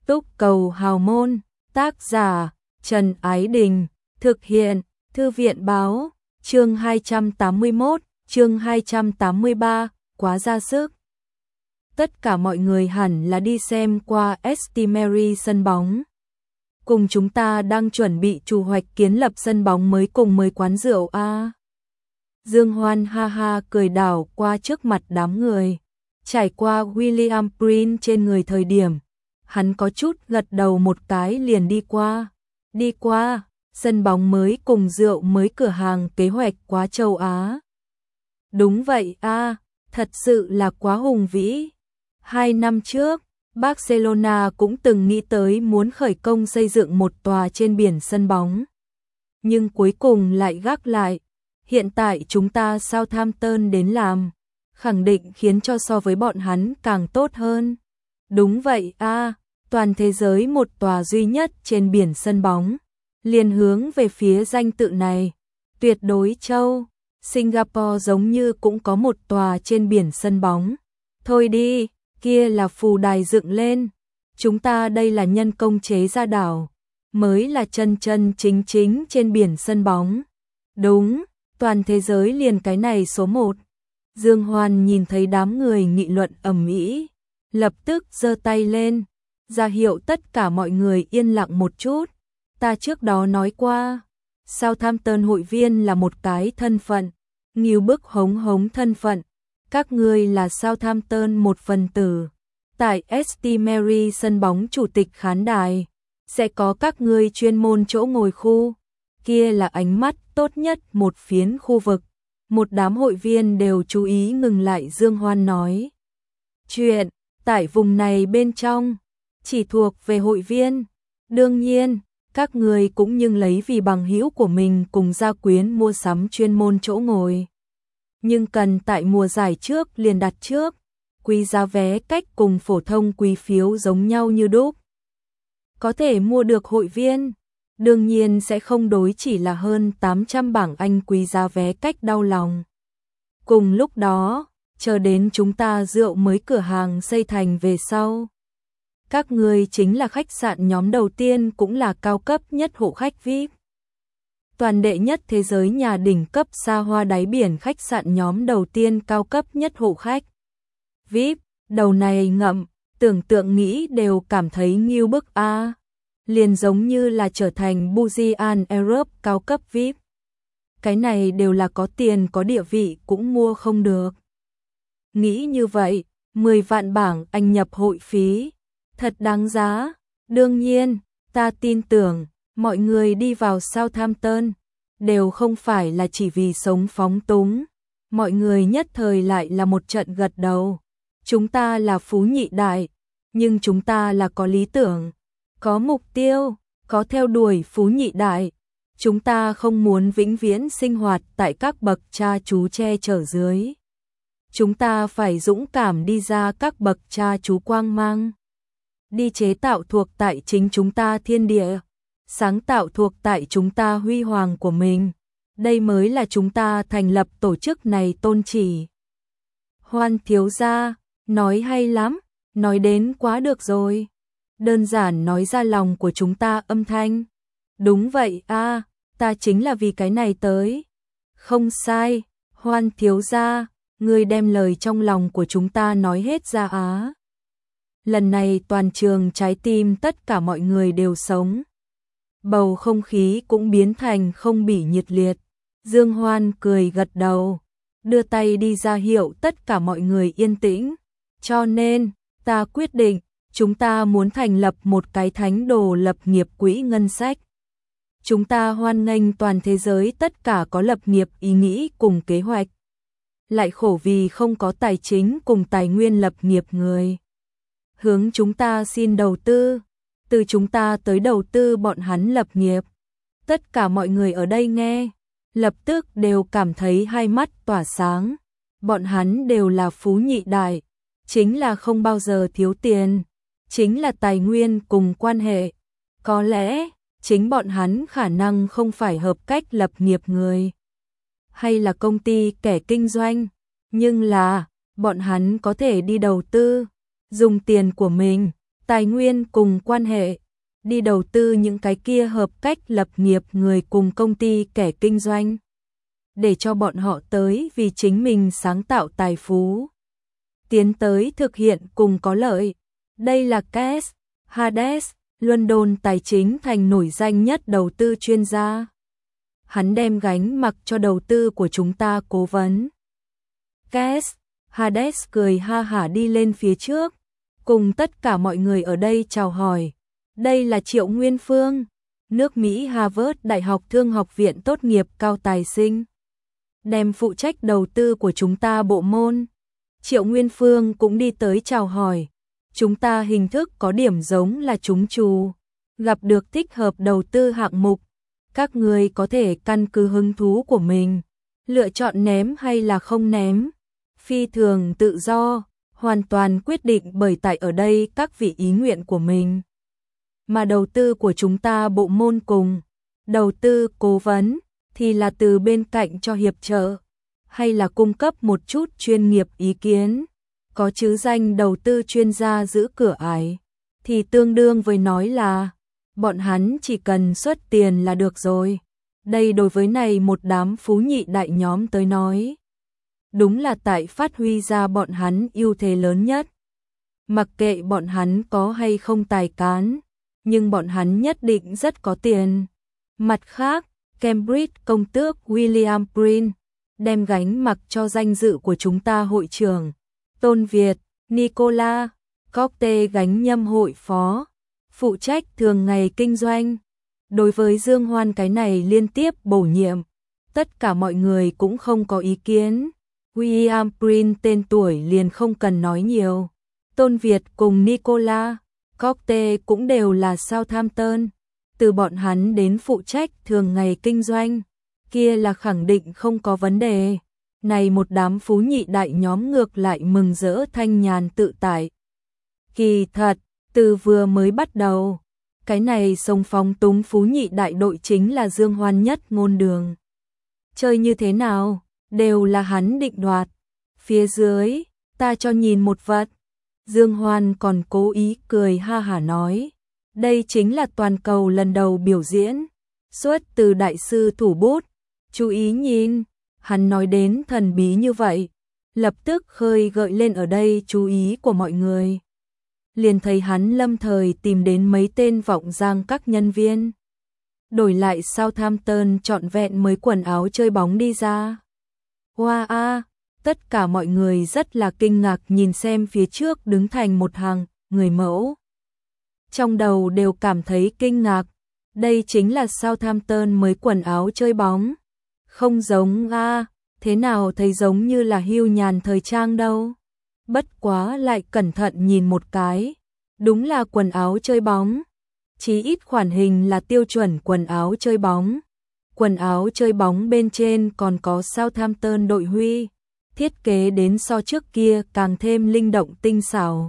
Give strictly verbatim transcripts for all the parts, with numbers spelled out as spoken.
Túc Cầu Hào Môn, tác giả Trần Ái Đình, thực hiện Thư viện Báo, chương hai trăm tám mươi mốt, chương hai trăm tám mươi ba, quá ra sức. Tất cả mọi người hẳn là đi xem qua St Mary sân bóng. Cùng chúng ta đang chuẩn bị chủ hoạch kiến lập sân bóng mới cùng mới quán rượu a. À. Dương Hoan ha ha cười đảo qua trước mặt đám người. Trải qua William Prince trên người thời điểm, hắn có chút gật đầu một cái liền đi qua. Đi qua, sân bóng mới cùng rượu mới cửa hàng kế hoạch quá châu Á. Đúng vậy a, à, thật sự là quá hùng vĩ. Hai năm trước, Barcelona cũng từng nghĩ tới muốn khởi công xây dựng một tòa trên biển sân bóng. Nhưng cuối cùng lại gác lại. Hiện tại chúng ta Southampton đến làm, khẳng định khiến cho so với bọn hắn càng tốt hơn. Đúng vậy a, à, toàn thế giới một tòa duy nhất trên biển sân bóng. Liền hướng về phía danh tự này. Tuyệt đối châu, Singapore giống như cũng có một tòa trên biển sân bóng. Thôi đi, kia là phù đài dựng lên. Chúng ta đây là nhân công chế ra đảo, mới là chân chân chính chính trên biển sân bóng. Đúng, toàn thế giới liền cái này số một. Dương Hoan nhìn thấy đám người nghị luận ầm ĩ, lập tức giơ tay lên, ra hiệu tất cả mọi người yên lặng một chút. Ta trước đó nói qua, Southampton hội viên là một cái thân phận, nghiêu bức hống hống thân phận. Các ngươi là Southampton một phần tử. Tại St Mary sân bóng chủ tịch khán đài, sẽ có các ngươi chuyên môn chỗ ngồi khu. Kia là ánh mắt tốt nhất một phiến khu vực. Một đám hội viên đều chú ý ngừng lại Dương Hoan nói. Chuyện, tại vùng này bên trong, chỉ thuộc về hội viên. Đương nhiên, các người cũng nhưng lấy vì bằng hữu của mình cùng gia quyến mua sắm chuyên môn chỗ ngồi. Nhưng cần tại mùa giải trước liền đặt trước, quý giá vé cách cùng phổ thông quý phiếu giống nhau như đúc. Có thể mua được hội viên, đương nhiên sẽ không đối chỉ là hơn tám trăm bảng Anh quý giá vé cách đau lòng. Cùng lúc đó, chờ đến chúng ta rượu mới cửa hàng xây thành về sau. Các người chính là khách sạn nhóm đầu tiên cũng là cao cấp nhất hộ khách vi ai pi. Toàn đệ nhất thế giới nhà đỉnh cấp xa hoa đáy biển khách sạn nhóm đầu tiên cao cấp nhất hộ khách vi ai pi. Đầu này ngậm, tưởng tượng nghĩ đều cảm thấy nghiêu bức a. À. Liền giống như là trở thành Burj Al Arab cao cấp vi ai pi. Cái này đều là có tiền có địa vị cũng mua không được. Nghĩ như vậy, mười vạn bảng Anh nhập hội phí, thật đáng giá. Đương nhiên, ta tin tưởng, mọi người đi vào Southampton, đều không phải là chỉ vì sống phóng túng. Mọi người nhất thời lại là một trận gật đầu. Chúng ta là phú nhị đại, nhưng chúng ta là có lý tưởng, có mục tiêu, có theo đuổi phú nhị đại. Chúng ta không muốn vĩnh viễn sinh hoạt tại các bậc cha chú che chở dưới. Chúng ta phải dũng cảm đi ra các bậc cha chú quang mang. Đi chế tạo thuộc tại chính chúng ta thiên địa, sáng tạo thuộc tại chúng ta huy hoàng của mình. Đây mới là chúng ta thành lập tổ chức này tôn chỉ. Hoan thiếu gia, nói hay lắm, nói đến quá được rồi. Đơn giản nói ra lòng của chúng ta âm thanh. Đúng vậy a, à, ta chính là vì cái này tới. Không sai, Hoan thiếu gia, ngươi đem lời trong lòng của chúng ta nói hết ra á. Lần này toàn trường trái tim tất cả mọi người đều sống. Bầu không khí cũng biến thành không bỉ nhiệt liệt. Dương Hoan cười gật đầu, đưa tay đi ra hiệu tất cả mọi người yên tĩnh. Cho nên, ta quyết định, chúng ta muốn thành lập một cái thánh đồ lập nghiệp quỹ ngân sách. Chúng ta hoan nghênh toàn thế giới tất cả có lập nghiệp ý nghĩ cùng kế hoạch. Lại khổ vì không có tài chính cùng tài nguyên lập nghiệp người. Hướng chúng ta xin đầu tư, từ chúng ta tới đầu tư bọn hắn lập nghiệp. Tất cả mọi người ở đây nghe, lập tức đều cảm thấy hai mắt tỏa sáng. Bọn hắn đều là phú nhị đại, chính là không bao giờ thiếu tiền, chính là tài nguyên cùng quan hệ. Có lẽ, chính bọn hắn khả năng không phải hợp cách lập nghiệp người, hay là công ty kẻ kinh doanh, nhưng là, bọn hắn có thể đi đầu tư, dùng tiền của mình, tài nguyên cùng quan hệ, đi đầu tư những cái kia hợp cách lập nghiệp người cùng công ty kẻ kinh doanh, để cho bọn họ tới vì chính mình sáng tạo tài phú, tiến tới thực hiện cùng có lợi. Đây là Cass Hades, London tài chính thành nổi danh nhất đầu tư chuyên gia. Hắn đem gánh mặc cho đầu tư của chúng ta cố vấn. Cass Hades cười ha hả đi lên phía trước, cùng tất cả mọi người ở đây chào hỏi. Đây là Triệu Nguyên Phương, nước Mỹ Harvard Đại học Thương học viện tốt nghiệp cao tài sinh, đem phụ trách đầu tư của chúng ta bộ môn. Triệu Nguyên Phương cũng đi tới chào hỏi. Chúng ta hình thức có điểm giống là chúng trù, gặp được thích hợp đầu tư hạng mục, các người có thể căn cứ hứng thú của mình, lựa chọn ném hay là không ném, phi thường tự do, hoàn toàn quyết định bởi tại ở đây các vị ý nguyện của mình. Mà đầu tư của chúng ta bộ môn cùng, đầu tư cố vấn, thì là từ bên cạnh cho hiệp trợ, hay là cung cấp một chút chuyên nghiệp ý kiến, có chứ danh đầu tư chuyên gia giữ cửa ải, thì tương đương với nói là, bọn hắn chỉ cần xuất tiền là được rồi. Đây đối với này một đám phú nhị đại nhóm tới nói, đúng là tại phát huy ra bọn hắn ưu thế lớn nhất. Mặc kệ bọn hắn có hay không tài cán, nhưng bọn hắn nhất định rất có tiền. Mặt khác, Cambridge công tước William Prince đem gánh mặc cho danh dự của chúng ta hội trưởng Tôn Việt, Nicola, Cocte gánh nhâm hội phó, phụ trách thường ngày kinh doanh. Đối với Dương Hoan cái này liên tiếp bổ nhiệm, tất cả mọi người cũng không có ý kiến. William Prince tên tuổi liền không cần nói nhiều. Tôn Việt cùng Nicola, Cocte cũng đều là Southampton. Từ bọn hắn đến phụ trách thường ngày kinh doanh, kia là khẳng định không có vấn đề. Này một đám phú nhị đại nhóm ngược lại mừng rỡ thanh nhàn tự tại. Kỳ thật, từ vừa mới bắt đầu, cái này sông phóng túng phú nhị đại đội chính là Dương Hoan nhất ngôn đường. Chơi như thế nào, đều là hắn định đoạt. Phía dưới, ta cho nhìn một vật. Dương Hoan còn cố ý cười ha hả nói. Đây chính là toàn cầu lần đầu biểu diễn, xuất từ đại sư thủ bút. Chú ý nhìn, hắn nói đến thần bí như vậy, lập tức khơi gợi lên ở đây chú ý của mọi người. Liền thấy hắn lâm thời tìm đến mấy tên vọng giang các nhân viên. Đổi lại Southampton trọn vẹn mới quần áo chơi bóng đi ra. Hoa a, tất cả mọi người rất là kinh ngạc nhìn xem phía trước đứng thành một hàng, người mẫu. Trong đầu đều cảm thấy kinh ngạc, đây chính là Southampton mới quần áo chơi bóng. Không giống a, thế nào thấy giống như là hưu nhàn thời trang đâu. Bất quá lại cẩn thận nhìn một cái, đúng là quần áo chơi bóng. Chí ít khoản hình là tiêu chuẩn quần áo chơi bóng. Quần áo chơi bóng bên trên còn có Southampton đội huy, thiết kế đến so trước kia càng thêm linh động tinh xảo.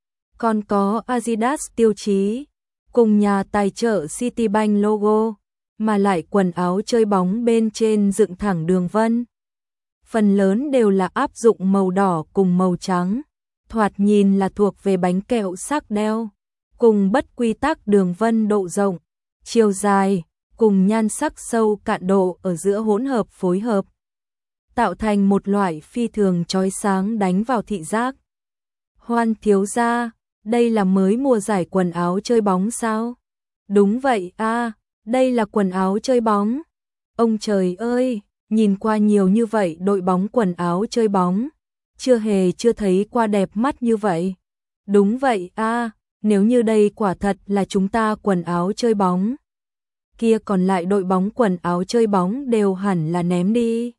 Còn có Adidas tiêu chí, cùng nhà tài trợ Citibank logo, mà lại quần áo chơi bóng bên trên dựng thẳng đường vân. Phần lớn đều là áp dụng màu đỏ cùng màu trắng, thoạt nhìn là thuộc về bánh kẹo sắc đeo, cùng bất quy tắc đường vân độ rộng, chiều dài, cùng nhan sắc sâu cạn độ ở giữa hỗn hợp phối hợp, tạo thành một loại phi thường chói sáng đánh vào thị giác. Hoan thiếu gia, đây là mới mùa giải quần áo chơi bóng sao? Đúng vậy a, đây là quần áo chơi bóng. Ông trời ơi, nhìn qua nhiều như vậy đội bóng quần áo chơi bóng, chưa hề chưa thấy qua đẹp mắt như vậy. Đúng vậy a, nếu như đây quả thật là chúng ta quần áo chơi bóng, kia còn lại đội bóng quần áo chơi bóng đều hẳn là ném đi.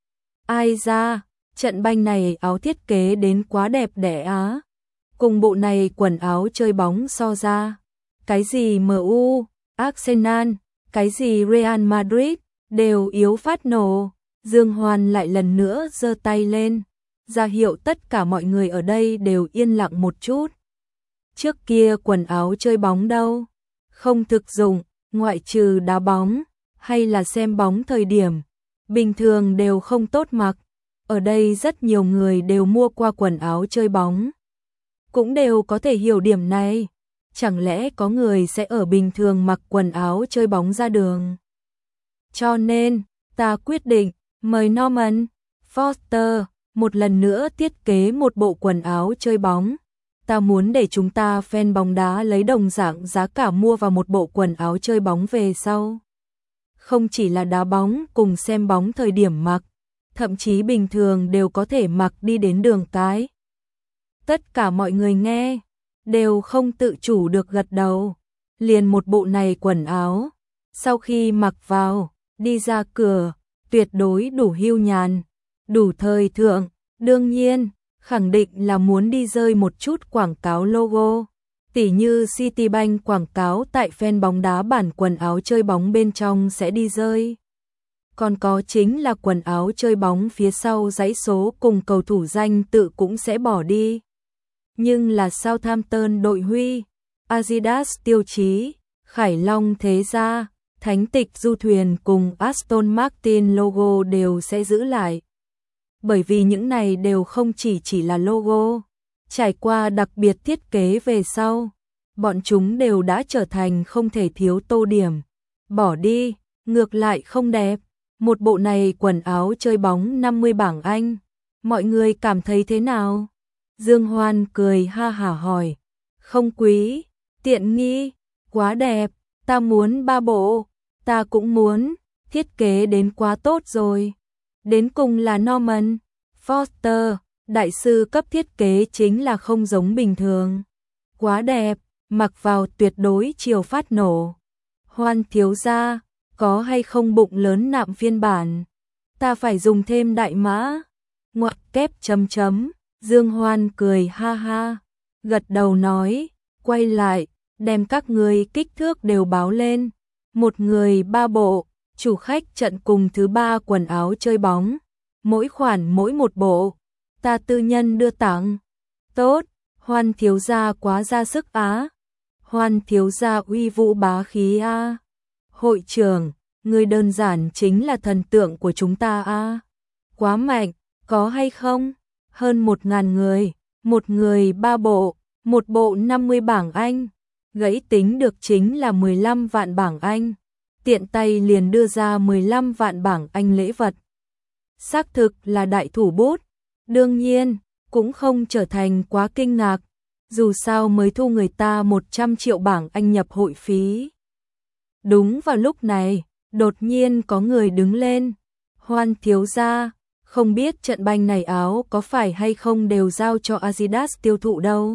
Ai ra, trận banh này áo thiết kế đến quá đẹp đẽ á. Cùng bộ này quần áo chơi bóng so ra, cái gì em u, Arsenal, cái gì Real Madrid, đều yếu phát nổ. Dương Hoan lại lần nữa giơ tay lên, ra hiệu tất cả mọi người ở đây đều yên lặng một chút. Trước kia quần áo chơi bóng đâu, không thực dụng, ngoại trừ đá bóng, hay là xem bóng thời điểm, bình thường đều không tốt mặc. Ở đây rất nhiều người đều mua qua quần áo chơi bóng, cũng đều có thể hiểu điểm này. chẳng lẽ có người sẽ ở bình thường mặc quần áo chơi bóng ra đường? Cho nên, ta quyết định mời Norman Foster một lần nữa thiết kế một bộ quần áo chơi bóng. Ta muốn để chúng ta fan bóng đá lấy đồng dạng giá cả mua vào một bộ quần áo chơi bóng về sau. Không chỉ là đá bóng cùng xem bóng thời điểm mặc, thậm chí bình thường đều có thể mặc đi đến đường cái. Tất cả mọi người nghe, đều không tự chủ được gật đầu. Liền một bộ này quần áo, sau khi mặc vào, đi ra cửa, tuyệt đối đủ hiu nhàn, đủ thời thượng. Đương nhiên, khẳng định là muốn đi rơi một chút quảng cáo logo. Tỉ như Citibank quảng cáo tại fan bóng đá bản quần áo chơi bóng bên trong sẽ đi rơi. Còn có chính là quần áo chơi bóng phía sau dãy số cùng cầu thủ danh tự cũng sẽ bỏ đi. Nhưng là Southampton đội huy, Adidas tiêu chí, Khải Long thế gia, Thánh Tịch du thuyền cùng Aston Martin logo đều sẽ giữ lại. Bởi vì những này đều không chỉ chỉ là logo, trải qua đặc biệt thiết kế về sau, bọn chúng đều đã trở thành không thể thiếu tô điểm. Bỏ đi, ngược lại không đẹp. Một bộ này quần áo chơi bóng năm mươi bảng Anh, mọi người cảm thấy thế nào? Dương Hoan cười ha hả hỏi. Không quý, tiện nghi, quá đẹp, ta muốn ba bộ, ta cũng muốn, thiết kế đến quá tốt rồi. Đến cùng là Norman Foster, đại sư cấp thiết kế chính là không giống bình thường. Quá đẹp, mặc vào tuyệt đối chiều phát nổ. Hoan thiếu gia, có hay không bụng lớn nạm phiên bản? Ta phải dùng thêm đại mã. Ngoặc kép chấm chấm, Dương Hoan cười ha ha, gật đầu nói, quay lại, đem các người kích thước đều báo lên. Một người ba bộ, chủ khách trận cùng thứ ba quần áo chơi bóng, mỗi khoản mỗi một bộ, ta tư nhân đưa tặng. Tốt, Hoan thiếu gia quá ra sức á. Hoan thiếu gia uy vũ bá khí a. Hội trưởng, người đơn giản chính là thần tượng của chúng ta a. Quá mạnh, có hay không? Hơn một ngàn người, một người ba bộ, một bộ năm mươi bảng Anh. Gãy tính được chính là mười lăm vạn bảng Anh. Tiện tay liền đưa ra mười lăm vạn bảng Anh lễ vật. Xác thực là đại thủ bút. Đương nhiên, cũng không trở thành quá kinh ngạc. Dù sao mới thu người ta một trăm triệu bảng Anh nhập hội phí. Đúng vào lúc này, đột nhiên có người đứng lên. Hoan thiếu gia, không biết trận banh này áo có phải hay không đều giao cho Adidas tiêu thụ đâu.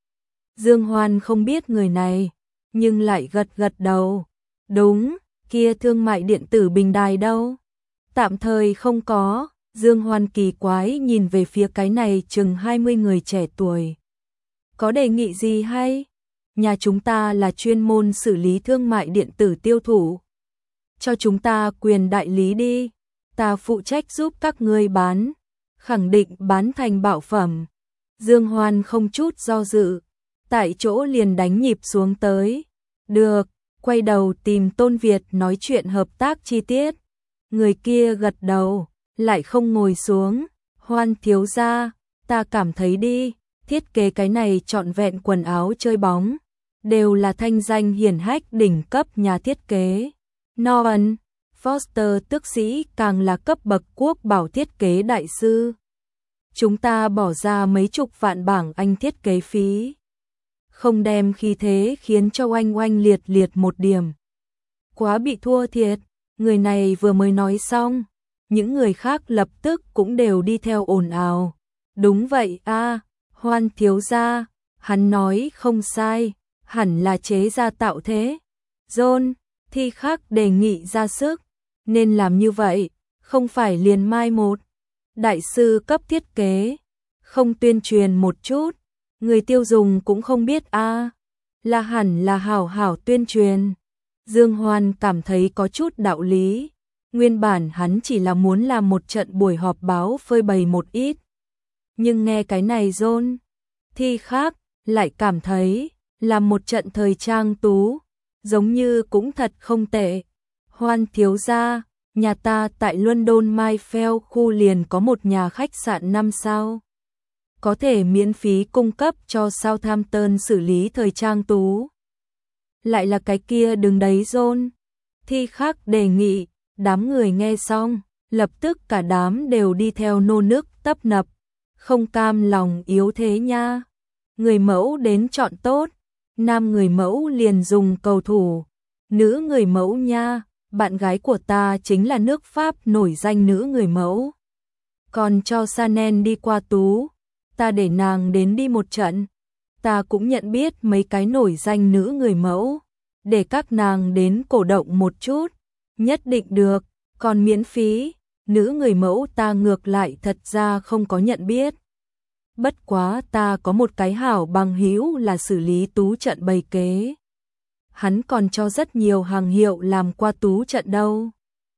Dương Hoan không biết người này, nhưng lại gật gật đầu. Đúng, kia thương mại điện tử bình đài đâu? Tạm thời không có. Dương Hoan kỳ quái nhìn về phía cái này chừng hai mươi người trẻ tuổi. Có đề nghị gì hay? Nhà chúng ta là chuyên môn xử lý thương mại điện tử tiêu thụ. Cho chúng ta quyền đại lý đi. Ta phụ trách giúp các ngươi bán. Khẳng định bán thành bảo phẩm. Dương Hoan không chút do dự. Tại chỗ liền đánh nhịp xuống tới. Được, quay đầu tìm Tôn Việt nói chuyện hợp tác chi tiết. Người kia gật đầu, lại không ngồi xuống. Hoan thiếu gia, ta cảm thấy đi, thiết kế cái này trọn vẹn quần áo chơi bóng, đều là thanh danh hiển hách đỉnh cấp nhà thiết kế. Norman Foster tước sĩ càng là cấp bậc quốc bảo thiết kế đại sư. Chúng ta bỏ ra mấy chục vạn bảng Anh thiết kế phí. Không đem khí thế khiến cho oanh oanh liệt liệt một điểm. Quá bị thua thiệt, người này vừa mới nói xong, những người khác lập tức cũng đều đi theo ồn ào. Đúng vậy a, Hoan thiếu gia, hắn nói không sai, hẳn là chế ra tạo thế. John, thi khác đề nghị ra sức, nên làm như vậy, không phải liền mai một. Đại sư cấp thiết kế, không tuyên truyền một chút, người tiêu dùng cũng không biết a, là hẳn là hảo hảo tuyên truyền. Dương Hoan cảm thấy có chút đạo lý, nguyên bản hắn chỉ là muốn làm một trận buổi họp báo phơi bày một ít. Nhưng nghe cái này John, thi khác, lại cảm thấy là một trận thời trang tú, giống như cũng thật không tệ. Hoan thiếu gia, nhà ta tại London Mayfield khu liền có một nhà khách sạn năm sao. có thể miễn phí cung cấp cho Southampton xử lý thời trang tú. Lại là cái kia đứng đấy John. Thi Khắc đề nghị, đám người nghe xong, lập tức cả đám đều đi theo nô nức tấp nập, không cam lòng yếu thế nha. Người mẫu đến chọn tốt, nam người mẫu liền dùng cầu thủ, nữ người mẫu nha, bạn gái của ta chính là nước Pháp nổi danh nữ người mẫu. Còn cho Chanel đi qua tú, ta để nàng đến đi một trận. Ta cũng nhận biết mấy cái nổi danh nữ người mẫu, để các nàng đến cổ động một chút, nhất định được, còn miễn phí, nữ người mẫu ta ngược lại thật ra không có nhận biết. Bất quá ta có một cái hảo bằng hữu là xử lý tú trận bày kế. Hắn còn cho rất nhiều hàng hiệu làm qua tú trận đâu.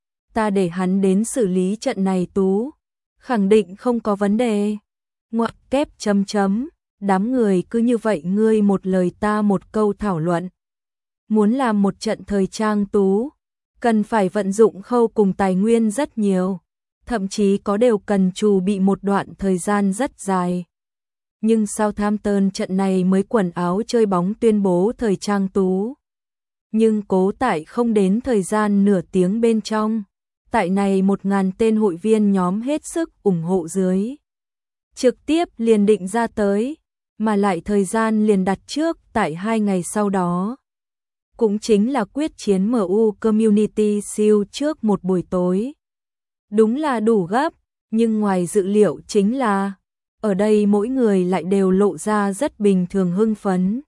Ta để hắn đến xử lý trận này tú, khẳng định không có vấn đề. Ngoặc kép chấm chấm, đám người cứ như vậy ngươi một lời ta một câu thảo luận. Muốn làm một trận thời trang tú, cần phải vận dụng khâu cùng tài nguyên rất nhiều, thậm chí có đều cần chuẩn bị một đoạn thời gian rất dài. Nhưng Southampton trận này mới quần áo chơi bóng tuyên bố thời trang tú. Nhưng cố tại không đến thời gian nửa tiếng bên trong, tại này một ngàn tên hội viên nhóm hết sức ủng hộ dưới. Trực tiếp liền định ra tới, mà lại thời gian liền đặt trước tại hai ngày sau đó. Cũng chính là quyết chiến em u Community Shield trước một buổi tối. Đúng là đủ gấp, nhưng ngoài dự liệu chính là, ở đây mỗi người lại đều lộ ra rất bình thường hưng phấn.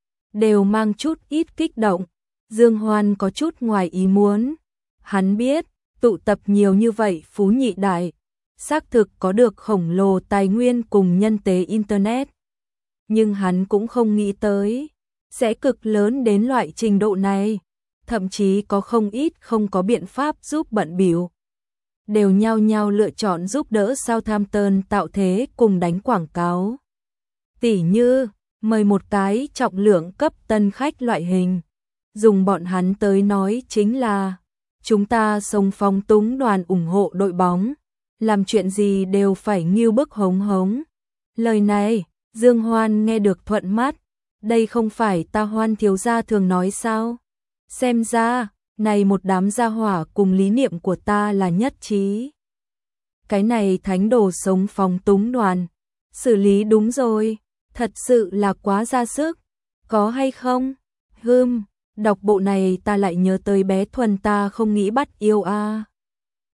Đều mang chút ít kích động, Dương Hoan có chút ngoài ý muốn. Hắn biết, tụ tập nhiều như vậy phú nhị đại, xác thực có được khổng lồ tài nguyên cùng nhân tế Internet. Nhưng hắn cũng không nghĩ tới, sẽ cực lớn đến loại trình độ này, thậm chí có không ít không có biện pháp giúp bận bịu. Đều nhau nhau lựa chọn giúp đỡ Southampton tạo thế cùng đánh quảng cáo. Tỉ như, mời một cái trọng lượng cấp tân khách loại hình. Dùng bọn hắn tới nói chính là, chúng ta xông phong túng đoàn ủng hộ đội bóng, làm chuyện gì đều phải nghiêu bức hống hống. Lời này, Dương Hoan nghe được thuận mắt, đây không phải ta Hoan thiếu gia thường nói sao? Xem ra, này một đám gia hỏa cùng lý niệm của ta là nhất trí. Cái này thánh đồ sống phong túng đoàn, xử lý đúng rồi, thật sự là quá ra sức, có hay không? Hừm, đọc bộ này ta lại nhớ tới bé Thuần ta không nghĩ bắt yêu a. À.